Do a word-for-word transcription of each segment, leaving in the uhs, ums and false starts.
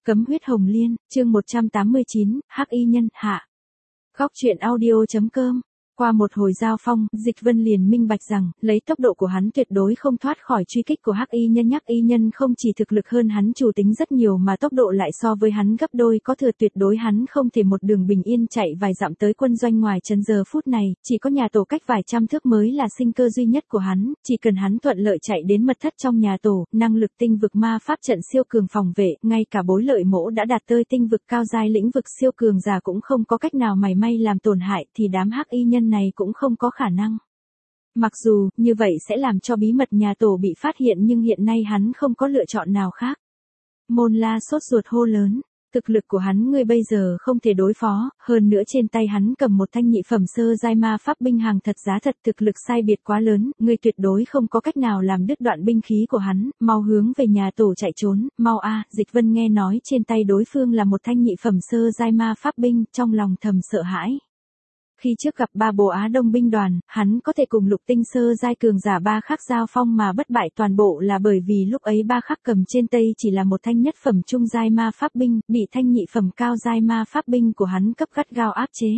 Cấm huyết hồng liên, chương một trăm tám mươi chín, Hắc y nhân, hạ. Góc truyện audio.com. Qua một hồi giao phong, Dịch Vân liền minh bạch rằng, lấy tốc độ của hắn tuyệt đối không thoát khỏi truy kích của Hắc y nhân. Hắc y nhân không chỉ thực lực hơn hắn chủ tính rất nhiều mà tốc độ lại so với hắn gấp đôi có thừa, tuyệt đối hắn không thể một đường bình yên chạy vài dặm tới quân doanh ngoài trấn. Giờ phút này, chỉ có nhà tổ cách vài trăm thước mới là sinh cơ duy nhất của hắn, chỉ cần hắn thuận lợi chạy đến mật thất trong nhà tổ, năng lực tinh vực ma pháp trận siêu cường phòng vệ, ngay cả Bối Lợi Mỗ đã đạt tới tinh vực cao giai lĩnh vực siêu cường giả cũng không có cách nào mảy may làm tổn hại, thì đám Hắc y nhân này cũng không có khả năng. Mặc dù, như vậy sẽ làm cho bí mật nhà tổ bị phát hiện, nhưng hiện nay hắn không có lựa chọn nào khác. Môn La sốt ruột hô lớn, thực lực của hắn ngươi bây giờ không thể đối phó, hơn nữa trên tay hắn cầm một thanh nhị phẩm sơ giai ma pháp binh hàng thật giá thật, thực lực sai biệt quá lớn, ngươi tuyệt đối không có cách nào làm đứt đoạn binh khí của hắn, mau hướng về nhà tổ chạy trốn, mau a. Dịch Vân nghe nói trên tay đối phương là một thanh nhị phẩm sơ giai ma pháp binh, trong lòng thầm sợ hãi. Khi trước gặp ba bộ Á Đông binh đoàn, hắn có thể cùng lục tinh sơ giai cường giả ba khắc giao phong mà bất bại toàn bộ là bởi vì lúc ấy ba khắc cầm trên tay chỉ là một thanh nhất phẩm trung giai ma pháp binh, bị thanh nhị phẩm cao giai ma pháp binh của hắn cấp gắt gao áp chế.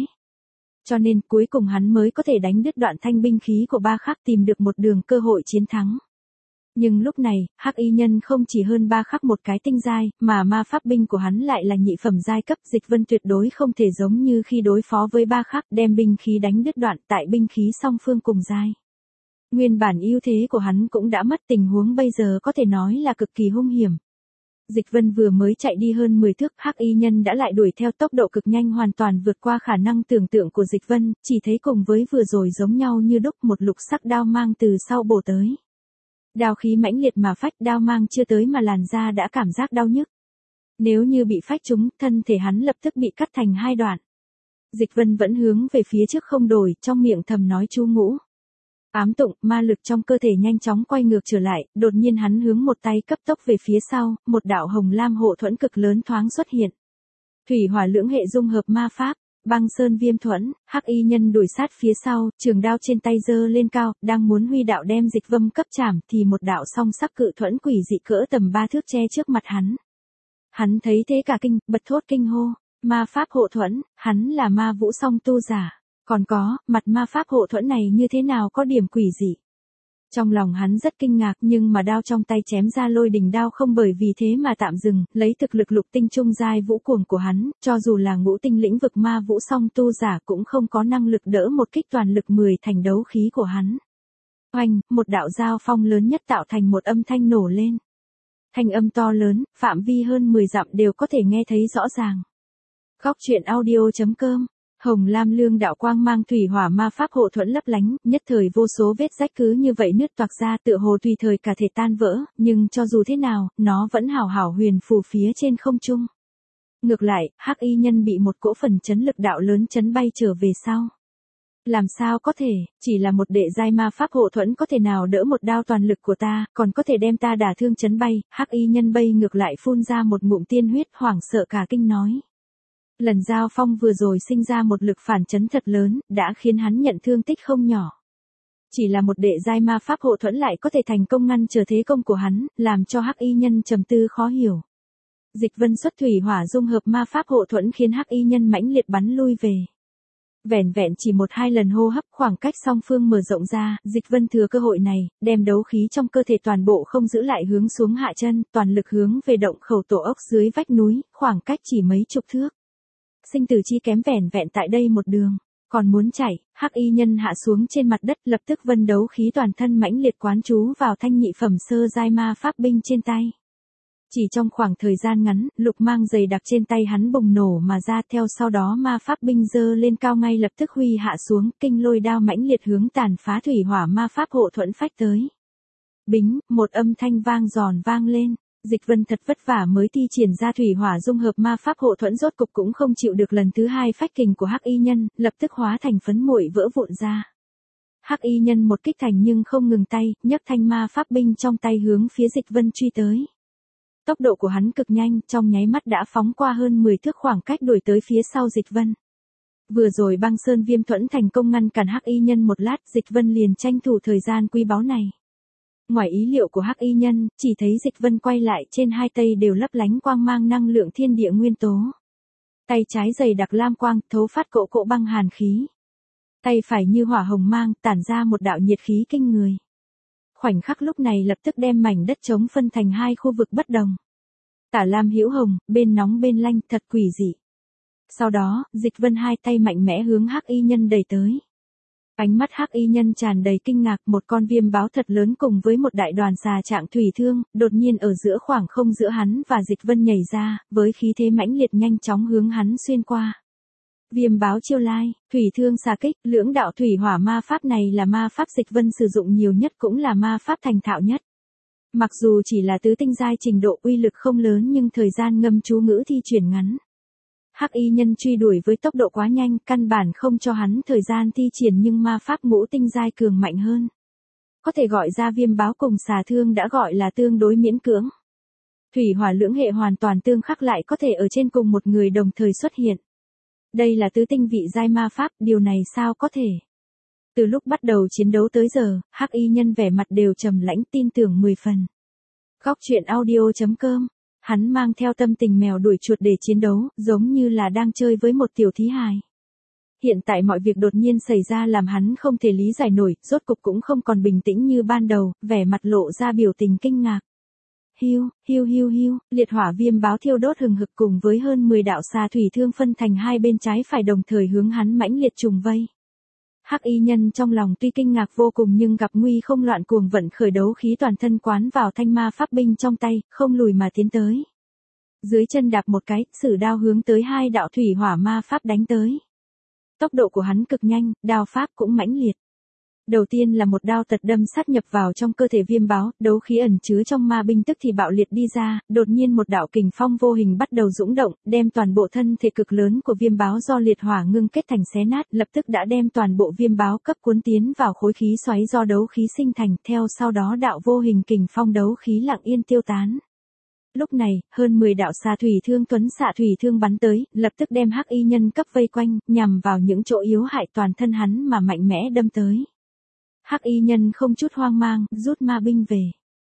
Cho nên cuối cùng hắn mới có thể đánh đứt đoạn thanh binh khí của ba khắc, tìm được một đường cơ hội chiến thắng. Nhưng lúc này, Hắc y nhân không chỉ hơn ba khắc một cái tinh giai, mà ma pháp binh của hắn lại là nhị phẩm giai cấp. Dịch Vân tuyệt đối không thể giống như khi đối phó với ba khắc, đem binh khí đánh đứt đoạn, tại binh khí song phương cùng giai. Nguyên bản ưu thế của hắn cũng đã mất, tình huống bây giờ có thể nói là cực kỳ hung hiểm. Dịch Vân vừa mới chạy đi hơn mười thước, Hắc y nhân đã lại đuổi theo tốc độ cực nhanh, hoàn toàn vượt qua khả năng tưởng tượng của Dịch Vân, chỉ thấy cùng với vừa rồi giống nhau như đúc, một lục sắc đao mang từ sau bổ tới. Đao khí mãnh liệt mà phách, đao mang chưa tới mà làn da đã cảm giác đau nhức. Nếu như bị phách trúng, thân thể hắn lập tức bị cắt thành hai đoạn. Dịch Vân vẫn hướng về phía trước không đổi, trong miệng thầm nói chú ngũ. Ám tụng, ma lực trong cơ thể nhanh chóng quay ngược trở lại, đột nhiên hắn hướng một tay cấp tốc về phía sau, một đạo hồng lam hộ thuẫn cực lớn thoáng xuất hiện. Thủy hỏa lưỡng hệ dung hợp ma pháp. Băng sơn viêm thuẫn. Hắc y nhân đuổi sát phía sau, trường đao trên tay giơ lên cao, đang muốn huy đạo đem Dịch Vân cấp chảm, thì một đạo song sắc cự thuẫn quỷ dị cỡ tầm ba thước che trước mặt hắn. Hắn thấy thế cả kinh, bật thốt kinh hô, ma pháp hộ thuẫn, hắn là ma vũ song tu giả. Còn có, mặt ma pháp hộ thuẫn này như thế nào có điểm quỷ dị. Trong lòng hắn rất kinh ngạc, nhưng mà đao trong tay chém ra lôi đình đao không bởi vì thế mà tạm dừng, lấy thực lực lục tinh trung giai vũ cuồng của hắn, cho dù là ngũ tinh lĩnh vực ma vũ song tu giả cũng không có năng lực đỡ một kích toàn lực mười thành đấu khí của hắn. Oanh, một đạo giao phong lớn nhất tạo thành một âm thanh nổ lên. Thanh âm to lớn, phạm vi hơn mười dặm đều có thể nghe thấy rõ ràng. Góc truyện audio.com. Hồng lam lương đạo quang mang thủy hỏa ma pháp hộ thuẫn lấp lánh, nhất thời vô số vết rách cứ như vậy nứt toạc ra, tựa hồ tùy thời cả thể tan vỡ, nhưng cho dù thế nào, nó vẫn hào hảo huyền phù phía trên không trung. Ngược lại, Hắc y nhân bị một cỗ phần chấn lực đạo lớn chấn bay trở về sau. Làm sao có thể, chỉ là một đệ giai ma pháp hộ thuẫn có thể nào đỡ một đao toàn lực của ta, còn có thể đem ta đả thương chấn bay. Hắc y nhân bay ngược lại phun ra một ngụm tiên huyết, hoảng sợ cả kinh nói. Lần giao phong vừa rồi sinh ra một lực phản chấn thật lớn, đã khiến hắn nhận thương tích không nhỏ. Chỉ là một đệ giai ma pháp hộ thuẫn lại có thể thành công ngăn trở thế công của hắn, làm cho Hắc y nhân trầm tư khó hiểu. Dịch Vân xuất thủy hỏa dung hợp ma pháp hộ thuẫn khiến Hắc y nhân mãnh liệt bắn lui về. Vẻn vẹn chỉ một hai lần hô hấp, khoảng cách song phương mở rộng ra, Dịch Vân thừa cơ hội này, đem đấu khí trong cơ thể toàn bộ không giữ lại hướng xuống hạ chân, toàn lực hướng về động khẩu tổ ốc dưới vách núi, khoảng cách chỉ mấy chục thước. Sinh tử chi kém vẻn vẹn tại đây một đường, còn muốn chạy, Hắc y nhân hạ xuống trên mặt đất, lập tức vân đấu khí toàn thân mãnh liệt quán chú vào thanh nhị phẩm sơ giai ma pháp binh trên tay. Chỉ trong khoảng thời gian ngắn, lục mang dày đặc trên tay hắn bùng nổ mà ra, theo sau đó ma pháp binh giơ lên cao ngay lập tức huy hạ xuống, kinh lôi đao mãnh liệt hướng tàn phá thủy hỏa ma pháp hộ thuẫn phách tới. Bính, một âm thanh vang giòn vang lên. Dịch Vân thật vất vả mới thi triển ra thủy hỏa dung hợp ma pháp hộ thuẫn, rốt cục cũng không chịu được lần thứ hai phách kình của Hắc y nhân, lập tức hóa thành phấn muội vỡ vụn ra. Hắc y nhân một kích thành nhưng không ngừng tay, nhấc thanh ma pháp binh trong tay hướng phía Dịch Vân truy tới. Tốc độ của hắn cực nhanh, trong nháy mắt đã phóng qua hơn mười thước khoảng cách đuổi tới phía sau Dịch Vân. Vừa rồi băng sơn viêm thuẫn thành công ngăn cản Hắc y nhân một lát, Dịch Vân liền tranh thủ thời gian quý báu này. Ngoài ý liệu của Hắc Y Nhân, chỉ thấy Dịch Vân quay lại trên hai tay đều lấp lánh quang mang năng lượng thiên địa nguyên tố. Tay trái dày đặc lam quang, thấu phát cỗ cỗ băng hàn khí. Tay phải như hỏa hồng mang, tản ra một đạo nhiệt khí kinh người. Khoảnh khắc lúc này lập tức đem mảnh đất trống phân thành hai khu vực bất đồng. Tả lam hữu hồng, bên nóng bên lanh, thật quỷ dị. Sau đó, Dịch Vân hai tay mạnh mẽ hướng Hắc Y Nhân đẩy tới. Ánh mắt Hắc Y Nhân tràn đầy kinh ngạc, một con viêm báo thật lớn cùng với một đại đoàn xà trạng thủy thương, đột nhiên ở giữa khoảng không giữa hắn và Dịch Vân nhảy ra, với khí thế mãnh liệt nhanh chóng hướng hắn xuyên qua. Viêm báo chiêu lai, thủy thương xà kích, lưỡng đạo thủy hỏa ma pháp này là ma pháp Dịch Vân sử dụng nhiều nhất cũng là ma pháp thành thạo nhất. Mặc dù chỉ là tứ tinh giai trình độ uy lực không lớn nhưng thời gian ngâm chú ngữ thi chuyển ngắn. Hắc Y Nhân truy đuổi với tốc độ quá nhanh, căn bản không cho hắn thời gian thi triển nhưng ma pháp ngũ tinh giai cường mạnh hơn. Có thể gọi ra viêm báo cùng xà thương đã gọi là tương đối miễn cưỡng. Thủy hỏa lưỡng hệ hoàn toàn tương khắc lại có thể ở trên cùng một người đồng thời xuất hiện. Đây là tứ tinh vị giai ma pháp, điều này sao có thể? Từ lúc bắt đầu chiến đấu tới giờ, Hắc Y Nhân vẻ mặt đều trầm lãnh tin tưởng mười phần. Góc truyện audio chấm com. Hắn mang theo tâm tình mèo đuổi chuột để chiến đấu, giống như là đang chơi với một tiểu thí hài. Hiện tại mọi việc đột nhiên xảy ra làm hắn không thể lý giải nổi, rốt cục cũng không còn bình tĩnh như ban đầu, vẻ mặt lộ ra biểu tình kinh ngạc. Hiu, hiu hiu hiu, liệt hỏa viêm báo thiêu đốt hừng hực cùng với hơn mười đạo xà thủy thương phân thành hai bên trái phải đồng thời hướng hắn mãnh liệt trùng vây. Hắc Y Nhân trong lòng tuy kinh ngạc vô cùng nhưng gặp nguy không loạn cuồng vận khởi đấu khí toàn thân quán vào thanh ma pháp binh trong tay, không lùi mà tiến tới. Dưới chân đạp một cái, sử đao hướng tới hai đạo thủy hỏa ma pháp đánh tới. Tốc độ của hắn cực nhanh, đao pháp cũng mãnh liệt. Đầu tiên là một đao tật đâm sát nhập vào trong cơ thể viêm báo, đấu khí ẩn chứa trong ma binh tức thì bạo liệt đi ra, đột nhiên một đạo kình phong vô hình bắt đầu dũng động, đem toàn bộ thân thể cực lớn của viêm báo do liệt hỏa ngưng kết thành xé nát, lập tức đã đem toàn bộ viêm báo cấp cuốn tiến vào khối khí xoáy do đấu khí sinh thành, theo sau đó đạo vô hình kình phong đấu khí lặng yên tiêu tán. Lúc này, hơn mười đạo xà thủy thương tuấn xạ thủy thương bắn tới, lập tức đem Hắc Y Nhân cấp vây quanh, nhằm vào những chỗ yếu hại toàn thân hắn mà mạnh mẽ đâm tới. Hắc Y Nhân không chút hoang mang, rút ma binh về.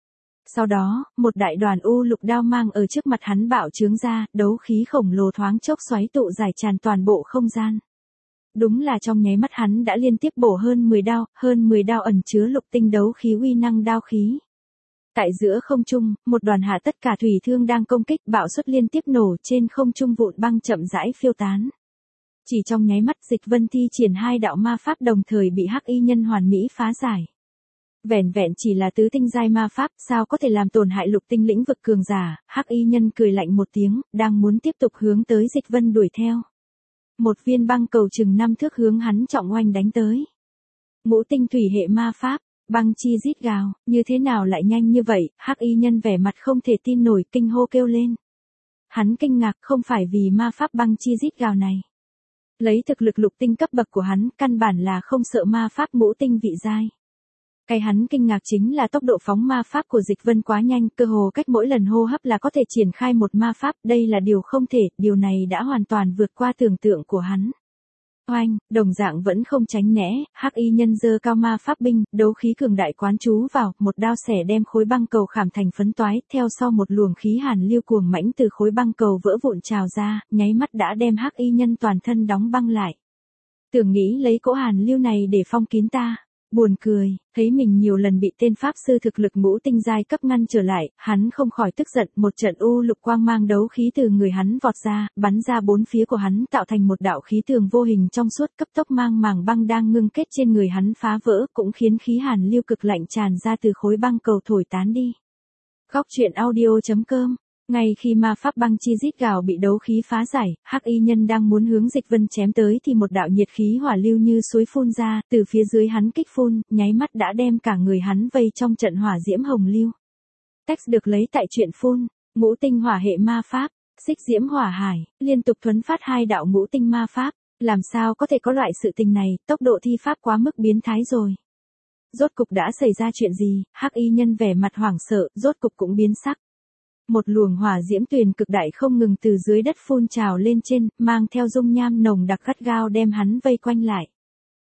Sau đó, một đại đoàn u lục đao mang ở trước mặt hắn bạo trướng ra, đấu khí khổng lồ thoáng chốc xoáy tụ giải tràn toàn bộ không gian. Đúng là trong nháy mắt hắn đã liên tiếp bổ hơn mười đao, hơn mười đao ẩn chứa lục tinh đấu khí uy năng đao khí. Tại giữa không trung, một đoàn hạ tất cả thủy thương đang công kích bạo suất liên tiếp nổ trên không trung vụn băng chậm rãi phiêu tán. Chỉ trong nháy mắt Dịch Vân thi triển hai đạo ma pháp đồng thời bị Hắc Y Nhân hoàn mỹ phá giải. Vẻn vẹn chỉ là tứ tinh giai ma pháp, sao có thể làm tổn hại lục tinh lĩnh vực cường giả? Hắc Y Nhân cười lạnh một tiếng, đang muốn tiếp tục hướng tới Dịch Vân đuổi theo. Một viên băng cầu chừng năm thước hướng hắn trọng oanh đánh tới. Ngũ tinh thủy hệ ma pháp, băng chi rít gào, như thế nào lại nhanh như vậy? Hắc Y Nhân vẻ mặt không thể tin nổi, kinh hô kêu lên. Hắn kinh ngạc không phải vì ma pháp băng chi rít gào này. Lấy thực lực lục tinh cấp bậc của hắn, căn bản là không sợ ma pháp ngũ tinh vị giai. Cái hắn kinh ngạc chính là tốc độ phóng ma pháp của Dịch Vân quá nhanh, cơ hồ cách mỗi lần hô hấp là có thể triển khai một ma pháp, đây là điều không thể, điều này đã hoàn toàn vượt qua tưởng tượng của hắn. Oanh, đồng dạng vẫn không tránh né, Hắc Y Nhân giơ cao ma pháp binh, đấu khí cường đại quán chú vào, một đao xẻ đem khối băng cầu khảm thành phấn toái, theo sau một luồng khí hàn lưu cuồng mãnh từ khối băng cầu vỡ vụn trào ra, nháy mắt đã đem Hắc Y Nhân toàn thân đóng băng lại. Tưởng nghĩ lấy cỗ hàn lưu này để phong kín ta. Buồn cười, thấy mình nhiều lần bị tên pháp sư thực lực ngũ tinh giai cấp ngăn trở lại, hắn không khỏi tức giận, một trận u lục quang mang đấu khí từ người hắn vọt ra, bắn ra bốn phía của hắn tạo thành một đạo khí tường vô hình trong suốt, cấp tốc mang màng băng đang ngưng kết trên người hắn phá vỡ, cũng khiến khí hàn lưu cực lạnh tràn ra từ khối băng cầu thổi tán đi. Góc truyện audio chấm com. Ngay khi ma pháp băng chi rít gào bị đấu khí phá giải, Hắc Y Nhân đang muốn hướng Dịch Vân chém tới thì một đạo nhiệt khí hỏa lưu như suối phun ra, từ phía dưới hắn kích phun, nháy mắt đã đem cả người hắn vây trong trận hỏa diễm hồng lưu. Text được lấy tại truyện phun, ngũ tinh hỏa hệ ma pháp, xích diễm hỏa hải, liên tục thuấn phát hai đạo ngũ tinh ma pháp, làm sao có thể có loại sự tình này, tốc độ thi pháp quá mức biến thái rồi. Rốt cục đã xảy ra chuyện gì? Hắc Y Nhân vẻ mặt hoảng sợ, rốt cục cũng biến sắc. Một luồng hỏa diễm tuyền cực đại không ngừng từ dưới đất phun trào lên trên, mang theo dung nham nồng đặc gắt gao đem hắn vây quanh lại.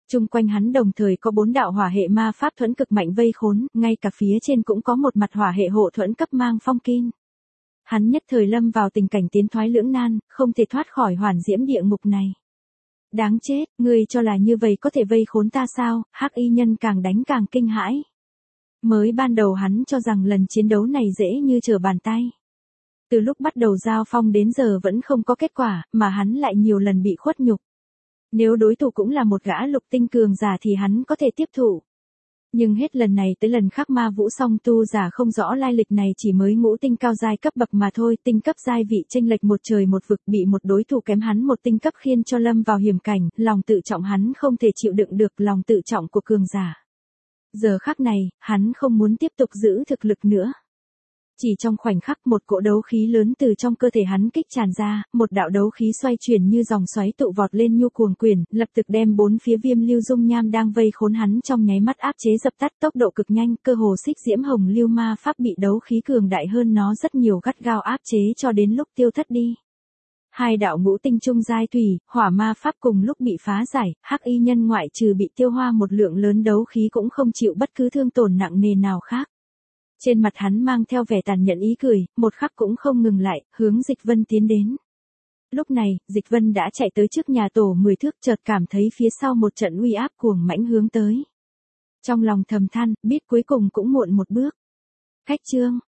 Chung quanh hắn đồng thời có bốn đạo hỏa hệ ma pháp thuẫn cực mạnh vây khốn, ngay cả phía trên cũng có một mặt hỏa hệ hộ thuẫn cấp mang phong kim. Hắn nhất thời lâm vào tình cảnh tiến thoái lưỡng nan, không thể thoát khỏi hoàn diễm địa ngục này. Đáng chết, ngươi cho là như vậy có thể vây khốn ta sao? Hắc y nhân càng đánh càng kinh hãi. Mới ban đầu hắn cho rằng lần chiến đấu này dễ như trở bàn tay. Từ lúc bắt đầu giao phong đến giờ vẫn không có kết quả, mà hắn lại nhiều lần bị khuất nhục. Nếu đối thủ cũng là một gã lục tinh cường giả thì hắn có thể tiếp thụ. Nhưng hết lần này tới lần khác ma vũ song tu giả không rõ lai lịch này chỉ mới ngũ tinh cao giai cấp bậc mà thôi, tinh cấp giai vị chênh lệch một trời một vực, bị một đối thủ kém hắn một tinh cấp khiến cho lâm vào hiểm cảnh, lòng tự trọng hắn không thể chịu đựng được lòng tự trọng của cường giả. Giờ khắc này, hắn không muốn tiếp tục giữ thực lực nữa. Chỉ trong khoảnh khắc một cỗ đấu khí lớn từ trong cơ thể hắn kích tràn ra, một đạo đấu khí xoay chuyển như dòng xoáy tụ vọt lên nhu cuồng quyền, lập tức đem bốn phía viêm lưu dung nham đang vây khốn hắn trong nháy mắt áp chế dập tắt, tốc độ cực nhanh, cơ hồ xích diễm hồng lưu ma pháp bị đấu khí cường đại hơn nó rất nhiều gắt gao áp chế cho đến lúc tiêu thất đi. Hai đạo ngũ tinh trung giai thủy, hỏa ma pháp cùng lúc bị phá giải, hắc y nhân ngoại trừ bị tiêu hoa một lượng lớn đấu khí cũng không chịu bất cứ thương tổn nặng nề nào khác. Trên mặt hắn mang theo vẻ tàn nhẫn ý cười, một khắc cũng không ngừng lại, hướng Dịch Vân tiến đến. Lúc này, Dịch Vân đã chạy tới trước nhà tổ mười thước, chợt cảm thấy phía sau một trận uy áp cuồng mãnh hướng tới. Trong lòng thầm than, biết cuối cùng cũng muộn một bước. Khách chương